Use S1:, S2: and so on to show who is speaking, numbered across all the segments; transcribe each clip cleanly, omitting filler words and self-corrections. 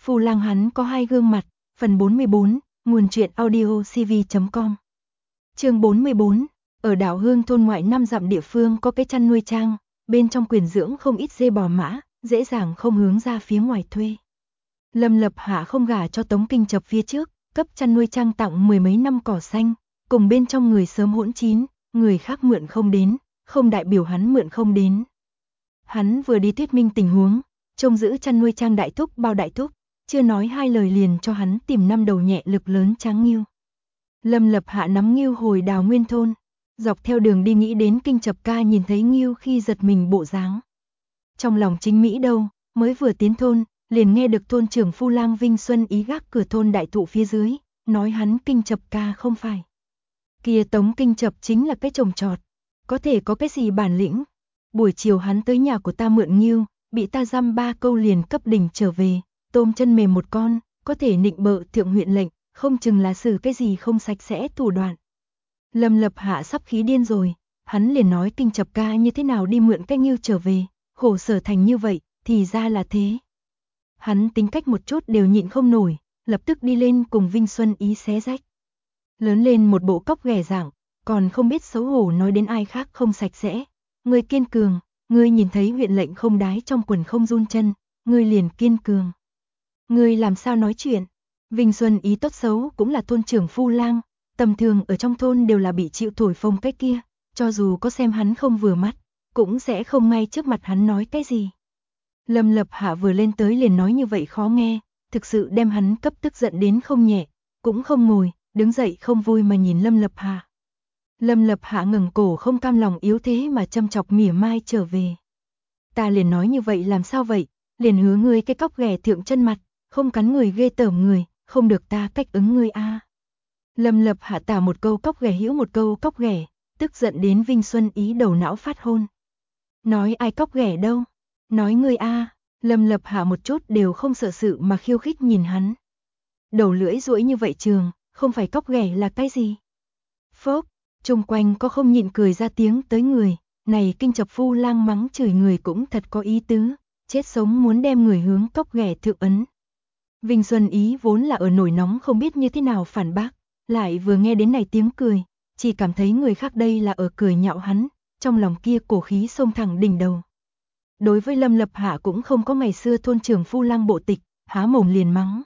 S1: Phu Lang hắn có hai gương mặt, phần 44, nguồn truyện audio cv.com. Chương 44, ở đảo Hương thôn ngoại 5 dặm địa phương có cái chăn nuôi trang, bên trong quyền dưỡng không ít dê bò mã, dễ dàng không hướng ra phía ngoài thuê. Lâm Lập Hạ không gả cho Tống Kinh Chập phía trước, cấp chăn nuôi trang tặng mười mấy năm cỏ xanh, cùng bên trong người sớm hỗn chín, người khác mượn không đến, không đại biểu hắn mượn không đến. Hắn vừa đi thuyết minh tình huống, trông giữ chăn nuôi trang đại thúc bao đại thúc, chưa nói hai lời liền cho hắn tìm 5 đầu nhẹ lực lớn tráng ngưu. Lâm Lập Hạ nắm ngưu hồi đào nguyên thôn, dọc theo đường đi nghĩ đến Kinh Chập ca nhìn thấy ngưu khi giật mình bộ dáng. Trong lòng chính Mỹ đâu, mới vừa tiến thôn, liền nghe được thôn trưởng Phu Lang Vinh Xuân ý gác cửa thôn đại thụ phía dưới, nói hắn Kinh Chập ca không phải. Kia Tống Kinh Chập chính là cái trồng trọt, có thể có cái gì bản lĩnh. Buổi chiều hắn tới nhà của ta mượn ngưu, bị ta dăm 3 câu liền cấp đỉnh trở về, tôm chân mềm một con, có thể nịnh bợ thượng huyện lệnh, không chừng là xử cái gì không sạch sẽ thủ đoạn. Lâm Lập Hạ sắp khí điên rồi, hắn liền nói Kinh Chập ca như thế nào đi mượn cái ngưu trở về, khổ sở thành như vậy, thì ra là thế. Hắn tính cách một chút đều nhịn không nổi, lập tức đi lên cùng Vinh Xuân ý xé rách. Lớn lên một bộ cóc ghẻ dạng, còn không biết xấu hổ nói đến ai khác không sạch sẽ. Ngươi kiên cường, ngươi nhìn thấy huyện lệnh không đái trong quần không run chân, ngươi liền kiên cường. Ngươi làm sao nói chuyện? Vinh Xuân ý tốt xấu cũng là thôn trưởng Phu Lang, tầm thường ở trong thôn đều là bị chịu thổi phồng cái kia, cho dù có xem hắn không vừa mắt, cũng sẽ không ngay trước mặt hắn nói cái gì. Lâm Lập Hạ vừa lên tới liền nói như vậy khó nghe, thực sự đem hắn cấp tức giận đến không nhẹ, cũng không ngồi, đứng dậy không vui mà nhìn Lâm Lập Hạ. Lâm Lập Hạ ngẩng cổ không cam lòng yếu thế mà châm chọc mỉa mai trở về. Ta liền nói như vậy làm sao vậy, liền hứa ngươi cái cóc ghẻ thượng chân mặt, không cắn người ghê tởm người, không được ta cách ứng ngươi a. Lâm Lập Hạ tả một câu cóc ghẻ hữu một câu cóc ghẻ, tức giận đến Vinh Xuân ý đầu não phát hôn. Nói ai cóc ghẻ đâu, nói ngươi a. Lâm Lập Hạ một chút đều không sợ sự mà khiêu khích nhìn hắn. Đầu lưỡi duỗi như vậy trường, không phải cóc ghẻ là cái gì? Phốc, chung quanh có không nhịn cười ra tiếng tới người, này Kinh Chập Phu Lang mắng chửi người cũng thật có ý tứ, chết sống muốn đem người hướng cóc ghẻ thượng ấn. Vinh Xuân ý vốn là ở nổi nóng không biết như thế nào phản bác, lại vừa nghe đến này tiếng cười, chỉ cảm thấy người khác đây là ở cười nhạo hắn, trong lòng kia cổ khí xông thẳng đỉnh đầu. Đối với Lâm Lập Hạ cũng không có ngày xưa thôn trưởng Phu Lang bộ tịch, há mồm liền mắng.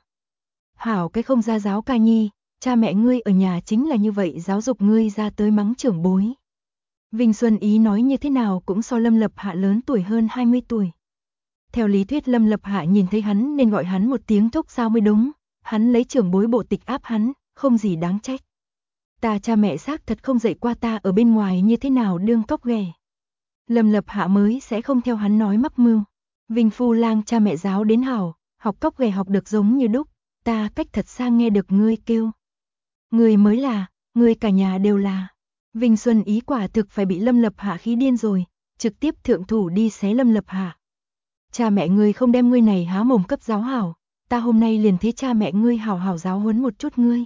S1: Hảo cái không ra giáo ca nhi, cha mẹ ngươi ở nhà chính là như vậy giáo dục ngươi ra tới mắng trưởng bối. Vinh Xuân ý nói như thế nào cũng so Lâm Lập Hạ lớn tuổi hơn 20 tuổi. Theo lý thuyết Lâm Lập Hạ nhìn thấy hắn nên gọi hắn một tiếng thúc sao mới đúng, hắn lấy trưởng bối bộ tịch áp hắn, không gì đáng trách. Ta cha mẹ xác thật không dạy qua ta ở bên ngoài như thế nào đương cóc ghẻ. Lâm Lập Hạ mới sẽ không theo hắn nói mắc mưu. Vinh Phu Lang cha mẹ giáo đến hảo, học cóc ghẻ học được giống như đúc, ta cách thật xa nghe được ngươi kêu. Ngươi mới là, ngươi cả nhà đều là. Vinh Xuân ý quả thực phải bị Lâm Lập Hạ khí điên rồi, trực tiếp thượng thủ đi xé Lâm Lập Hạ. Cha mẹ ngươi không đem ngươi này há mồm cấp giáo hảo, ta hôm nay liền thế cha mẹ ngươi hảo hảo giáo huấn một chút ngươi.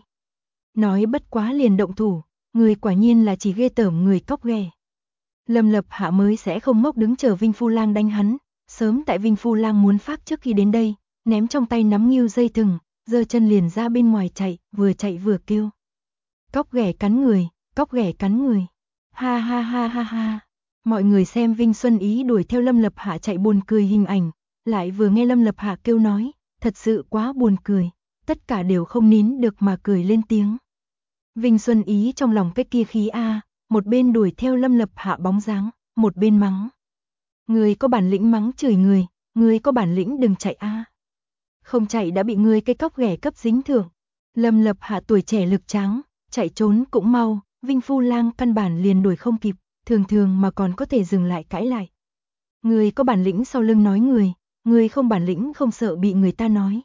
S1: Nói bất quá liền động thủ, ngươi quả nhiên là chỉ ghê tởm người cóc ghẻ. Lâm Lập Hạ mới sẽ không ngốc đứng chờ Vinh Phu Lang đánh hắn, sớm tại Vinh Phu Lang muốn phát trước khi đến đây, ném trong tay nắm ngưu dây thừng, giơ chân liền ra bên ngoài chạy vừa kêu. Cóc ghẻ cắn người, cóc ghẻ cắn người. Ha ha ha ha ha. Mọi người xem Vinh Xuân ý đuổi theo Lâm Lập Hạ chạy buồn cười hình ảnh, lại vừa nghe Lâm Lập Hạ kêu nói, thật sự quá buồn cười, tất cả đều không nín được mà cười lên tiếng. Vinh Xuân ý trong lòng cái kia khí a, một bên đuổi theo Lâm Lập Hạ bóng dáng, một bên mắng. Người có bản lĩnh mắng chửi người có bản lĩnh đừng chạy a. Không chạy đã bị người cái cóc ghẻ cấp dính thưởng. Lâm Lập Hạ tuổi trẻ lực tráng, chạy trốn cũng mau, Vinh Phu Lang căn bản liền đuổi không kịp, thường thường mà còn có thể dừng lại cãi lại. Người có bản lĩnh sau lưng nói người không bản lĩnh không sợ bị người ta nói.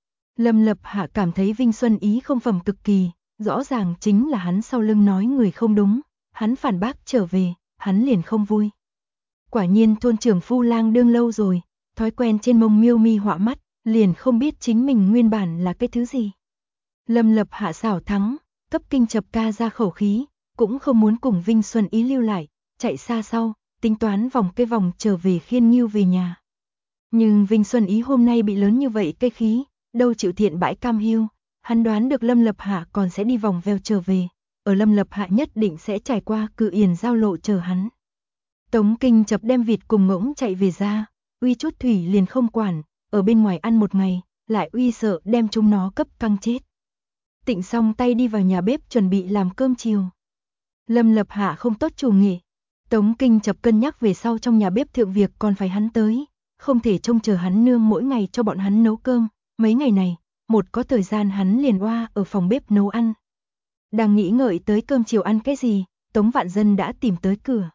S1: Lâm Lập Hạ cảm thấy Vinh Xuân ý không phẩm cực kỳ, rõ ràng chính là hắn sau lưng nói người không đúng, hắn phản bác trở về, hắn liền không vui. Quả nhiên thôn trưởng Phu Lang đương lâu rồi, thói quen trên mông miêu mi họa mắt, liền không biết chính mình nguyên bản là cái thứ gì. Lâm Lập Hạ xảo thắng, cấp Kinh Chập ca ra khẩu khí, cũng không muốn cùng Vinh Xuân ý lưu lại, chạy xa sau, tính toán vòng cái vòng trở về khiên ngưu về nhà. Nhưng Vinh Xuân ý hôm nay bị lớn như vậy cái khí, đâu chịu thiện bãi cam hiu, hắn đoán được Lâm Lập Hạ còn sẽ đi vòng vèo trở về, ở Lâm Lập Hạ nhất định sẽ trải qua Cự Yển giao lộ chờ hắn. Tống Kinh Chập đem vịt cùng ngỗng chạy về ra, uy chút thủy liền không quản, ở bên ngoài ăn một ngày, lại uy sợ đem chúng nó cấp căng chết. Tịnh xong tay đi vào nhà bếp chuẩn bị làm cơm chiều. Lâm Lập Hạ không tốt chủ nghệ, Tống Kinh Chập cân nhắc về sau trong nhà bếp thượng việc còn phải hắn tới, không thể trông chờ hắn nương mỗi ngày cho bọn hắn nấu cơm, mấy ngày này, một có thời gian hắn liền oa ở phòng bếp nấu ăn. Đang nghĩ ngợi tới cơm chiều ăn cái gì, Tống Vạn Dân đã tìm tới cửa.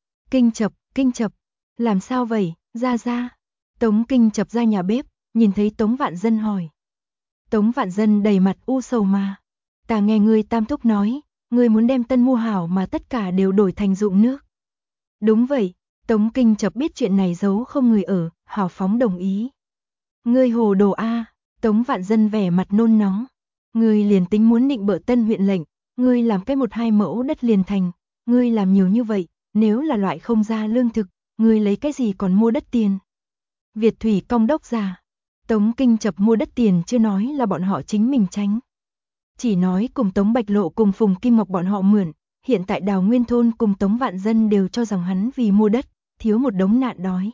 S1: Kinh Chập, làm sao vậy, ra. Tống Kinh Chập ra nhà bếp, nhìn thấy Tống Vạn Dân hỏi. Tống Vạn Dân đầy mặt u sầu mà. Ta nghe ngươi tam thúc nói, ngươi muốn đem tân mua hảo mà tất cả đều đổi thành dụng nước. Đúng vậy, Tống Kinh Chập biết chuyện này giấu không người ở, hào phóng đồng ý. Ngươi hồ đồ a, Tống Vạn Dân vẻ mặt nôn nóng. Ngươi liền tính muốn nịnh bợ tân huyện lệnh, ngươi làm cái 1-2 mẫu đất liền thành, ngươi làm nhiều như vậy, nếu là loại không ra lương thực, ngươi lấy cái gì còn mua đất tiền. Việt Thủy Công đốc già, Tống Kinh Chập mua đất tiền chưa nói là bọn họ chính mình tránh. Chỉ nói cùng Tống Bạch Lộ cùng Phùng Kim Ngọc bọn họ mượn, hiện tại Đào Nguyên Thôn cùng Tống Vạn Dân đều cho rằng hắn vì mua đất, thiếu một đống nạn đói.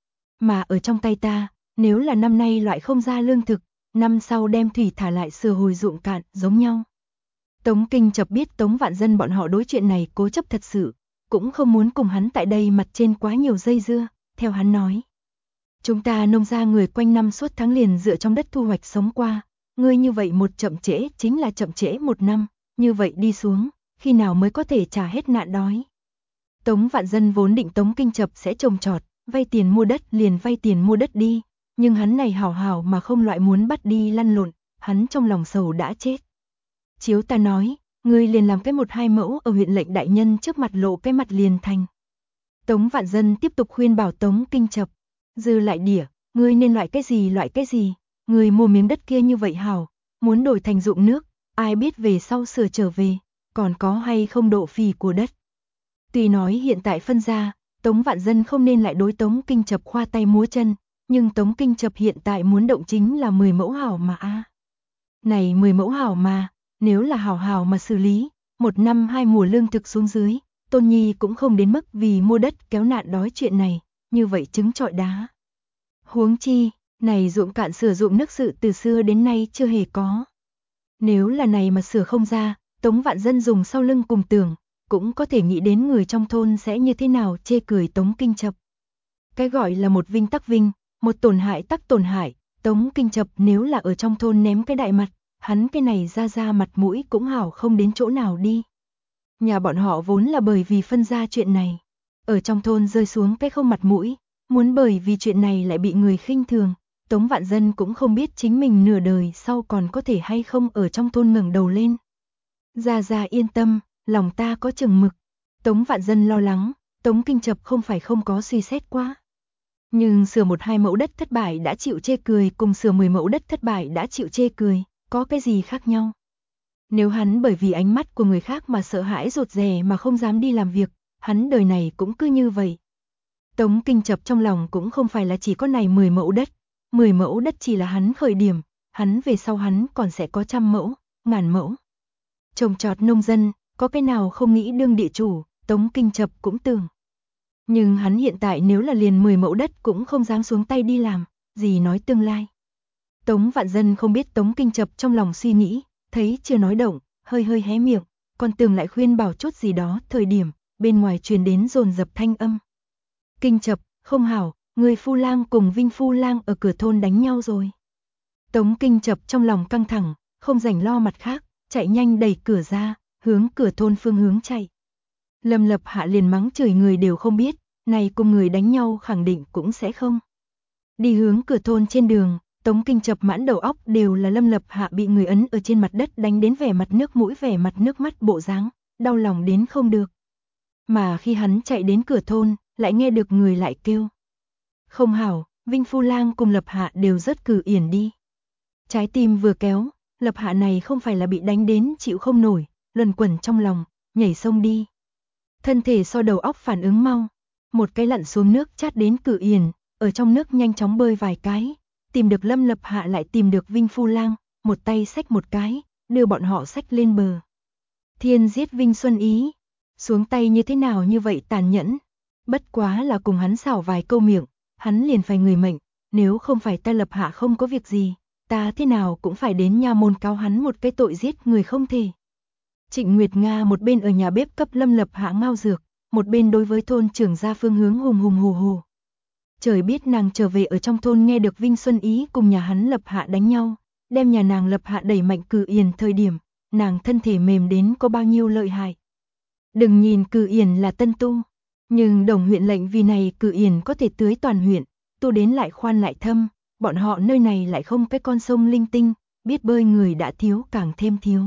S1: Mà ở trong tay ta, nếu là năm nay loại không ra lương thực, năm sau đem thủy thả lại sửa hồi ruộng cạn, giống nhau. Tống Kinh Chập biết Tống Vạn Dân bọn họ đối chuyện này cố chấp thật sự, cũng không muốn cùng hắn tại đây mặt trên quá nhiều dây dưa, theo hắn nói. Chúng ta nông gia người quanh năm suốt tháng liền dựa trong đất thu hoạch sống qua, ngươi như vậy một chậm trễ chính là chậm trễ 1 năm, như vậy đi xuống, khi nào mới có thể trả hết nạn đói. Tống Vạn Dân vốn định Tống Kinh Chập sẽ trồng trọt, vay tiền mua đất liền vay tiền mua đất đi, nhưng hắn này hảo hảo mà không loại muốn bắt đi lăn lộn, hắn trong lòng sầu đã chết. Chiếu ta nói, ngươi liền làm cái 1-2 mẫu ở huyện lệnh đại nhân trước mặt lộ cái mặt liền thành. Tống Vạn Dân tiếp tục khuyên bảo Tống Kinh Chập, dư lại đỉa, ngươi nên loại cái gì, ngươi mua miếng đất kia như vậy hảo, muốn đổi thành dụng nước, ai biết về sau sửa trở về, còn có hay không độ phì của đất. Tuy nói hiện tại phân ra, Tống Vạn Dân không nên lại đối Tống Kinh Chập khoa tay múa chân, nhưng Tống Kinh Chập hiện tại muốn động chính là 10 mẫu hảo mà a. Này 10 mẫu hảo mà, nếu là hảo mà xử lý, 1 năm 2 mùa lương thực xuống dưới, Tôn Nhi cũng không đến mức vì mua đất kéo nạn đói chuyện này, như vậy trứng trọi đá. Huống chi, này ruộng cạn sửa ruộng nước sự từ xưa đến nay chưa hề có. Nếu là này mà sửa không ra, Tống Vạn Dân dùng sau lưng cùng tưởng, cũng có thể nghĩ đến người trong thôn sẽ như thế nào chê cười Tống Kinh Chập. Cái gọi là một vinh tắc vinh, một tổn hại tắc tổn hại, Tống Kinh Chập nếu là ở trong thôn ném cái đại mặt, hắn cái này ra mặt mũi cũng hảo không đến chỗ nào đi. Nhà bọn họ vốn là bởi vì phân ra chuyện này, ở trong thôn rơi xuống cái không mặt mũi, muốn bởi vì chuyện này lại bị người khinh thường, Tống Vạn Dân cũng không biết chính mình nửa đời sau còn có thể hay không ở trong thôn ngẩng đầu lên. Ra yên tâm, lòng ta có chừng mực. Tống Vạn Dân lo lắng, Tống Kinh Chập không phải không có suy xét quá. Nhưng sửa 1-2 mẫu đất thất bại đã chịu chê cười cùng sửa 10 mẫu đất thất bại đã chịu chê cười, có cái gì khác nhau? Nếu hắn bởi vì ánh mắt của người khác mà sợ hãi rụt rè mà không dám đi làm việc, hắn đời này cũng cứ như vậy. Tống Kinh Chập trong lòng cũng không phải là chỉ có này 10 mẫu đất, 10 mẫu đất chỉ là hắn khởi điểm, hắn về sau hắn còn sẽ có 100 mẫu, 1000 mẫu. Trồng trọt nông dân, có cái nào không nghĩ đương địa chủ, Tống Kinh Chập cũng tưởng. Nhưng hắn hiện tại nếu là liền 10 mẫu đất cũng không dám xuống tay đi làm, gì nói tương lai. Tống Vạn Dân không biết Tống Kinh Chập trong lòng suy nghĩ, thấy chưa nói động, hơi hé miệng, còn tưởng lại khuyên bảo chút gì đó, thời điểm, bên ngoài truyền đến dồn dập thanh âm. Kinh Chập, không hảo, người Phu Lang cùng Vinh Phu Lang ở cửa thôn đánh nhau rồi. Tống Kinh Chập trong lòng căng thẳng, không rảnh lo mặt khác, chạy nhanh đẩy cửa ra, hướng cửa thôn phương hướng chạy. Lâm Lập Hạ liền mắng chửi người đều không biết, này cùng người đánh nhau khẳng định cũng sẽ không. Đi hướng cửa thôn trên đường, Tống Kinh Chập mãn đầu óc đều là Lâm Lập Hạ bị người ấn ở trên mặt đất đánh đến vẻ mặt nước mũi vẻ mặt nước mắt bộ dáng, đau lòng đến không được. Mà khi hắn chạy đến cửa thôn, lại nghe được người lại kêu. Không hảo, Vinh Phu Lang cùng Lập Hạ đều rất Cử Yển đi. Trái tim vừa kéo, Lập Hạ này không phải là bị đánh đến chịu không nổi, luẩn quẩn trong lòng, nhảy sông đi. Thân thể so đầu óc phản ứng mau, một cái lặn xuống nước chát đến Cử Yển, ở trong nước nhanh chóng bơi vài cái, tìm được Lâm Lập Hạ lại tìm được Vinh Phu Lang, một tay xách một cái, đưa bọn họ xách lên bờ. Thiên giết Vinh Xuân Ý, xuống tay như thế nào như vậy tàn nhẫn, bất quá là cùng hắn xảo vài câu miệng, hắn liền phải người mệnh, nếu không phải ta Lập Hạ không có việc gì, ta thế nào cũng phải đến nha môn cáo hắn một cái tội giết người không thể. Trịnh Nguyệt Nga một bên ở nhà bếp cấp Lâm Lập Hạ ngao dược, một bên đối với thôn trưởng ra phương hướng hùng hùng hù hù. Trời biết nàng trở về ở trong thôn nghe được Vinh Xuân Ý cùng nhà hắn Lập Hạ đánh nhau, đem nhà nàng Lập Hạ đẩy mạnh Cử Yển thời điểm, nàng thân thể mềm đến có bao nhiêu lợi hại. Đừng nhìn Cử Yển là tân tu, nhưng Đồng huyện lệnh vì này Cử Yển có thể tưới toàn huyện, tu đến lại khoan lại thâm, bọn họ nơi này lại không cái con sông linh tinh, biết bơi người đã thiếu càng thêm thiếu.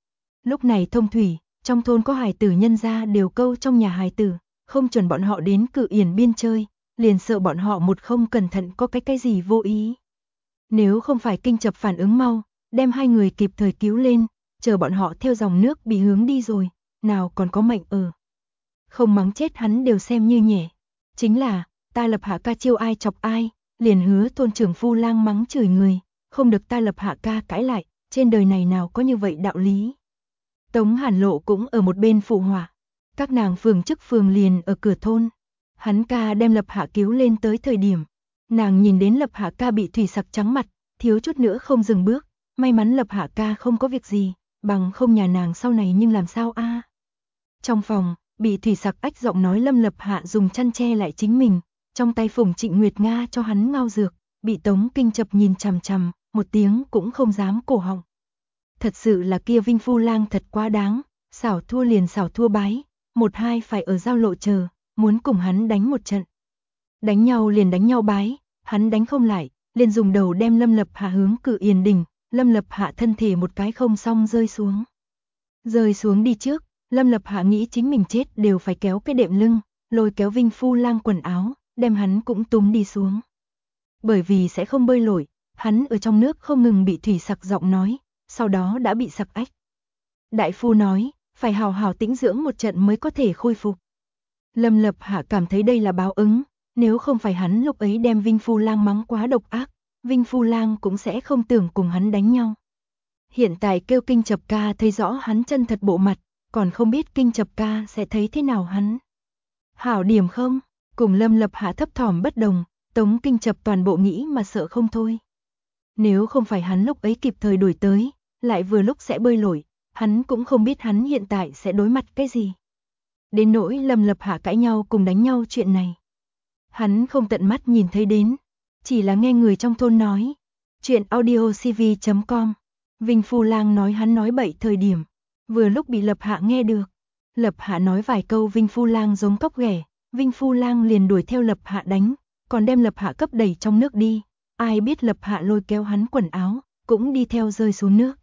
S1: Lúc này thông thủy, trong thôn có hài tử nhân gia đều câu trong nhà hài tử, không chuẩn bọn họ đến Cử Yển biên chơi, liền sợ bọn họ một không cẩn thận có cái gì vô ý. Nếu không phải Kinh Chập phản ứng mau, đem hai người kịp thời cứu lên, chờ bọn họ theo dòng nước bị hướng đi rồi, nào còn có mệnh ở. Không mắng chết hắn đều xem như nhẹ. Chính là, ta Lập Hạ ca chiêu ai chọc ai, liền hứa thôn trưởng Phu Lang mắng chửi người, không được ta Lập Hạ ca cãi lại, trên đời này nào có như vậy đạo lý. Tống Hàn Lộ cũng ở một bên phụ họa, các nàng phường chức phường liền ở cửa thôn. Hắn ca đem Lập Hạ cứu lên tới thời điểm, nàng nhìn đến Lập Hạ ca bị thủy sặc trắng mặt, thiếu chút nữa không dừng bước, may mắn Lập Hạ ca không có việc gì, bằng không nhà nàng sau này nhưng làm sao a? Trong phòng, bị thủy sặc ách giọng nói Lâm Lập Hạ dùng chăn che lại chính mình, trong tay phủng Trịnh Nguyệt Nga cho hắn ngao dược, bị Tống Kinh Chập nhìn chằm chằm, một tiếng cũng không dám cổ họng. Thật sự là kia Vinh Phu Lang thật quá đáng, xảo thua liền xảo thua bái, một hai phải ở giao lộ chờ, muốn cùng hắn đánh một trận. Đánh nhau liền đánh nhau bái, hắn đánh không lại, liền dùng đầu đem Lâm Lập Hạ hướng Cử Yển đỉnh, Lâm Lập Hạ thân thể một cái không xong rơi xuống. Rơi xuống đi trước, Lâm Lập Hạ nghĩ chính mình chết đều phải kéo cái đệm lưng, lôi kéo Vinh Phu Lang quần áo, đem hắn cũng túm đi xuống. Bởi vì sẽ không bơi lội, hắn ở trong nước không ngừng bị thủy sặc giọng nói, sau đó đã bị sặc ách. Đại phu nói, phải hào hào tĩnh dưỡng một trận mới có thể khôi phục. Lâm Lập Hạ cảm thấy đây là báo ứng, nếu không phải hắn lúc ấy đem Vinh Phu Lang mắng quá độc ác, Vinh Phu Lang cũng sẽ không tưởng cùng hắn đánh nhau. Hiện tại kêu Kinh Chập ca thấy rõ hắn chân thật bộ mặt, còn không biết Kinh Chập ca sẽ thấy thế nào hắn. Hảo điểm không? Cùng Lâm Lập Hạ thấp thỏm bất đồng, Tống Kinh Chập toàn bộ nghĩ mà sợ không thôi. Nếu không phải hắn lúc ấy kịp thời đuổi tới, lại vừa lúc sẽ bơi lội, hắn cũng không biết hắn hiện tại sẽ đối mặt cái gì. Đến nỗi Lâm Lập Hạ cãi nhau cùng đánh nhau chuyện này. Hắn không tận mắt nhìn thấy đến, chỉ là nghe người trong thôn nói. Chuyện audiocv.com. Vinh Phu Lang nói hắn nói bậy thời điểm, vừa lúc bị Lập Hạ nghe được. Lập Hạ nói vài câu Vinh Phu Lang giống cóc ghẻ, Vinh Phu Lang liền đuổi theo Lập Hạ đánh, còn đem Lập Hạ cấp đẩy trong nước đi. Ai biết Lập Hạ lôi kéo hắn quần áo, cũng đi theo rơi xuống nước.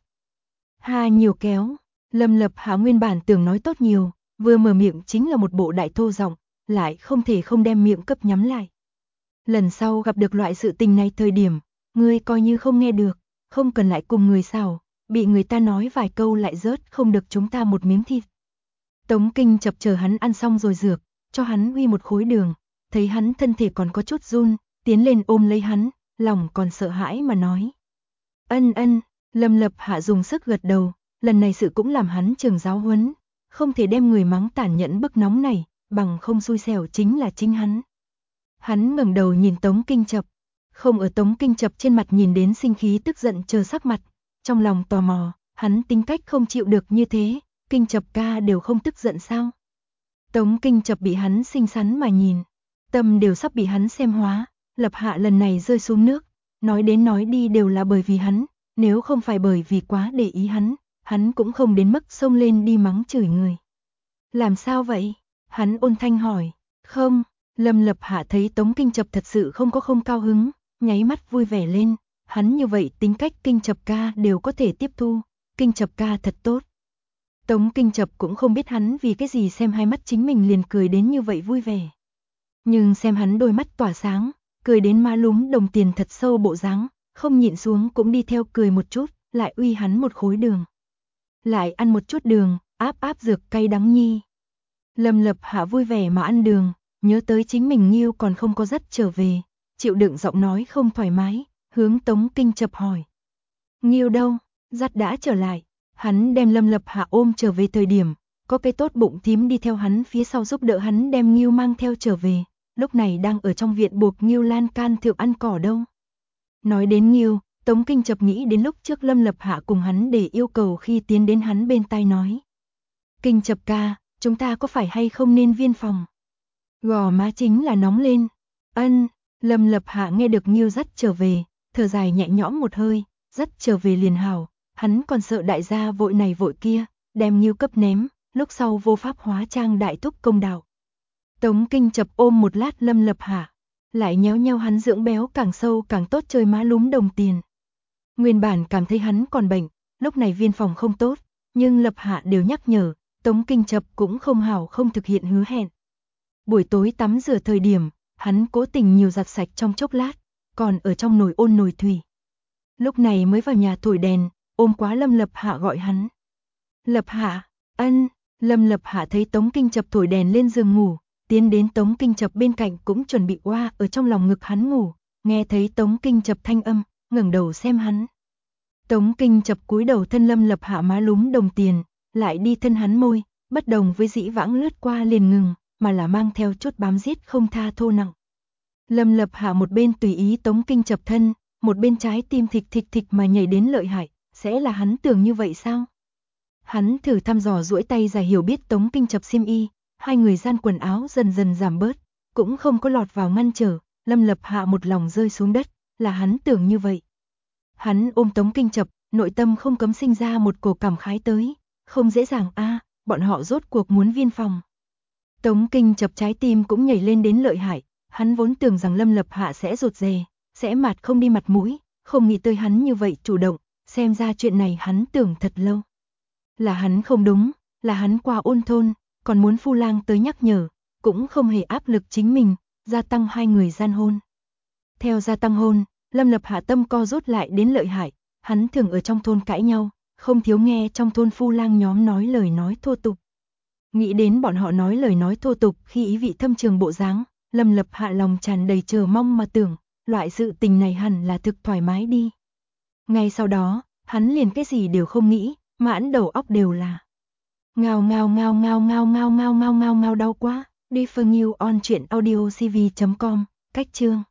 S1: Ha nhiều kéo, Lâm Lập Hạ nguyên bản tưởng nói tốt nhiều, vừa mở miệng chính là một bộ đại thô giọng, lại không thể không đem miệng cấp nhắm lại. Lần sau gặp được loại sự tình này thời điểm, ngươi coi như không nghe được, không cần lại cùng người xảo, bị người ta nói vài câu lại rớt không được chúng ta một miếng thịt. Tống Kinh Chập chờ hắn ăn xong rồi dược, cho hắn uy một khối đường, thấy hắn thân thể còn có chút run, tiến lên ôm lấy hắn, lòng còn sợ hãi mà nói. Ân ân, Lâm Lập Hạ dùng sức gật đầu, lần này sự cũng làm hắn trường giáo huấn, không thể đem người mắng tàn nhẫn bức nóng này, bằng không xui xẻo chính là chính hắn. Hắn ngẩng đầu nhìn Tống Kinh Chập, không ở Tống Kinh Chập trên mặt nhìn đến sinh khí tức giận chờ sắc mặt, trong lòng tò mò, hắn tính cách không chịu được như thế, Kinh Chập ca đều không tức giận sao? Tống Kinh Chập bị hắn xinh xắn mà nhìn, tâm đều sắp bị hắn xem hóa, Lập Hạ lần này rơi xuống nước, nói đến nói đi đều là bởi vì hắn, nếu không phải bởi vì quá để ý hắn cũng không đến mức xông lên đi mắng chửi người. Làm sao vậy? Hắn ôn thanh hỏi. Không, Lâm Lập Hạ thấy Tống Kinh Chập thật sự không cao hứng, nháy mắt vui vẻ lên, hắn như vậy tính cách Kinh Chập ca đều có thể tiếp thu, Kinh Chập ca thật tốt. Tống Kinh Chập cũng không biết hắn vì cái gì xem hai mắt chính mình liền cười đến như vậy vui vẻ. Nhưng xem hắn đôi mắt tỏa sáng, cười đến má lúm đồng tiền thật sâu bộ dáng, không nhịn xuống cũng đi theo cười một chút, lại uy hắn một khối đường. Lại ăn một chút đường, áp dược cay đắng nhi. Lâm Lập Hạ vui vẻ mà ăn đường, nhớ tới chính mình Nghiêu còn không có dắt trở về, chịu đựng giọng nói không thoải mái, hướng Tống Kinh Chập hỏi. Nghiêu đâu? Dắt đã trở lại. Hắn đem Lâm Lập Hạ ôm trở về thời điểm, có cái tốt bụng thím đi theo hắn phía sau giúp đỡ hắn đem Nghiêu mang theo trở về, lúc này đang ở trong viện buộc Nghiêu lan can thượng ăn cỏ đâu. Nói đến Nghiêu, Tống Kinh Chập nghĩ đến lúc trước Lâm Lập Hạ cùng hắn để yêu cầu khi tiến đến hắn bên tai nói. Kinh Chập ca, chúng ta có phải hay không nên viên phòng? Gò má chính là nóng lên. Ân, Lâm Lập Hạ nghe được Nghiêu dắt trở về, thở dài nhẹ nhõm một hơi, dắt trở về liền hảo, hắn còn sợ đại gia vội này vội kia, đem Nghiêu cấp ném, lúc sau vô pháp hóa trang đại thúc công đạo. Tống Kinh Chập ôm một lát Lâm Lập Hạ, lại nhéo nhéo hắn dưỡng béo càng sâu càng tốt chơi má lúm đồng tiền. Nguyên bản cảm thấy hắn còn bệnh, lúc này viên phòng không tốt, nhưng Lập Hạ đều nhắc nhở, Tống Kinh Chập cũng không hảo không thực hiện hứa hẹn. Buổi tối tắm rửa thời điểm, hắn cố tình nhiều giặt sạch trong chốc lát, còn ở trong nồi ôn nồi thủy. Lúc này mới vào nhà thổi đèn, ôm quá Lâm Lập Hạ gọi hắn. Lập Hạ, ân, Lâm Lập Hạ thấy Tống Kinh Chập thổi đèn lên giường ngủ, tiến đến Tống Kinh Chập bên cạnh cũng chuẩn bị oa ở trong lòng ngực hắn ngủ, nghe thấy Tống Kinh Chập thanh âm, ngẩng đầu xem hắn. Tống Kinh Chập cúi đầu thân Lâm Lập Hạ má lúm đồng tiền, lại đi thân hắn môi, bất đồng với dĩ vãng lướt qua liền ngừng, mà là mang theo chút bám giết không tha thô nặng. Lâm Lập Hạ một bên tùy ý Tống Kinh Chập thân, một bên trái tim thịch thịch thịch mà nhảy đến lợi hại, sẽ là hắn tưởng như vậy sao? Hắn thử thăm dò duỗi tay dài hiểu biết Tống Kinh Chập xiêm y, hai người gian quần áo dần dần giảm bớt, cũng không có lọt vào ngăn trở, Lâm Lập Hạ một lòng rơi xuống đất, là hắn tưởng như vậy. Hắn ôm Tống Kinh Chập, nội tâm không cấm sinh ra một cổ cảm khái tới, không dễ dàng a, bọn họ rốt cuộc muốn viên phòng. Tống Kinh Chập trái tim cũng nhảy lên đến lợi hại, hắn vốn tưởng rằng Lâm Lập Hạ sẽ rụt rè, sẽ mặt không đi mặt mũi, không nghĩ tới hắn như vậy chủ động, xem ra chuyện này hắn tưởng thật lâu. Là hắn không đúng, là hắn quá ôn thôn, còn muốn Phu Lang tới nhắc nhở, cũng không hề áp lực chính mình, gia tăng hai người gian hôn. Theo gia tăng hôn, Lâm Lập Hạ tâm co rút lại đến lợi hại, hắn thường ở trong thôn cãi nhau, không thiếu nghe trong thôn Phu Lang nhóm nói lời nói thô tục. Nghĩ đến bọn họ nói lời nói thô tục khi ý vị thâm trường bộ dáng, Lâm Lập Hạ lòng tràn đầy chờ mong mà tưởng, loại sự tình này hẳn là thực thoải mái đi. Ngay sau đó, hắn liền cái gì đều không nghĩ, mãn đầu óc đều là ngao ngao ngao ngao ngao ngao ngao ngao ngao ngao đau quá. Đi for new on truyện audio cv.com, cách chương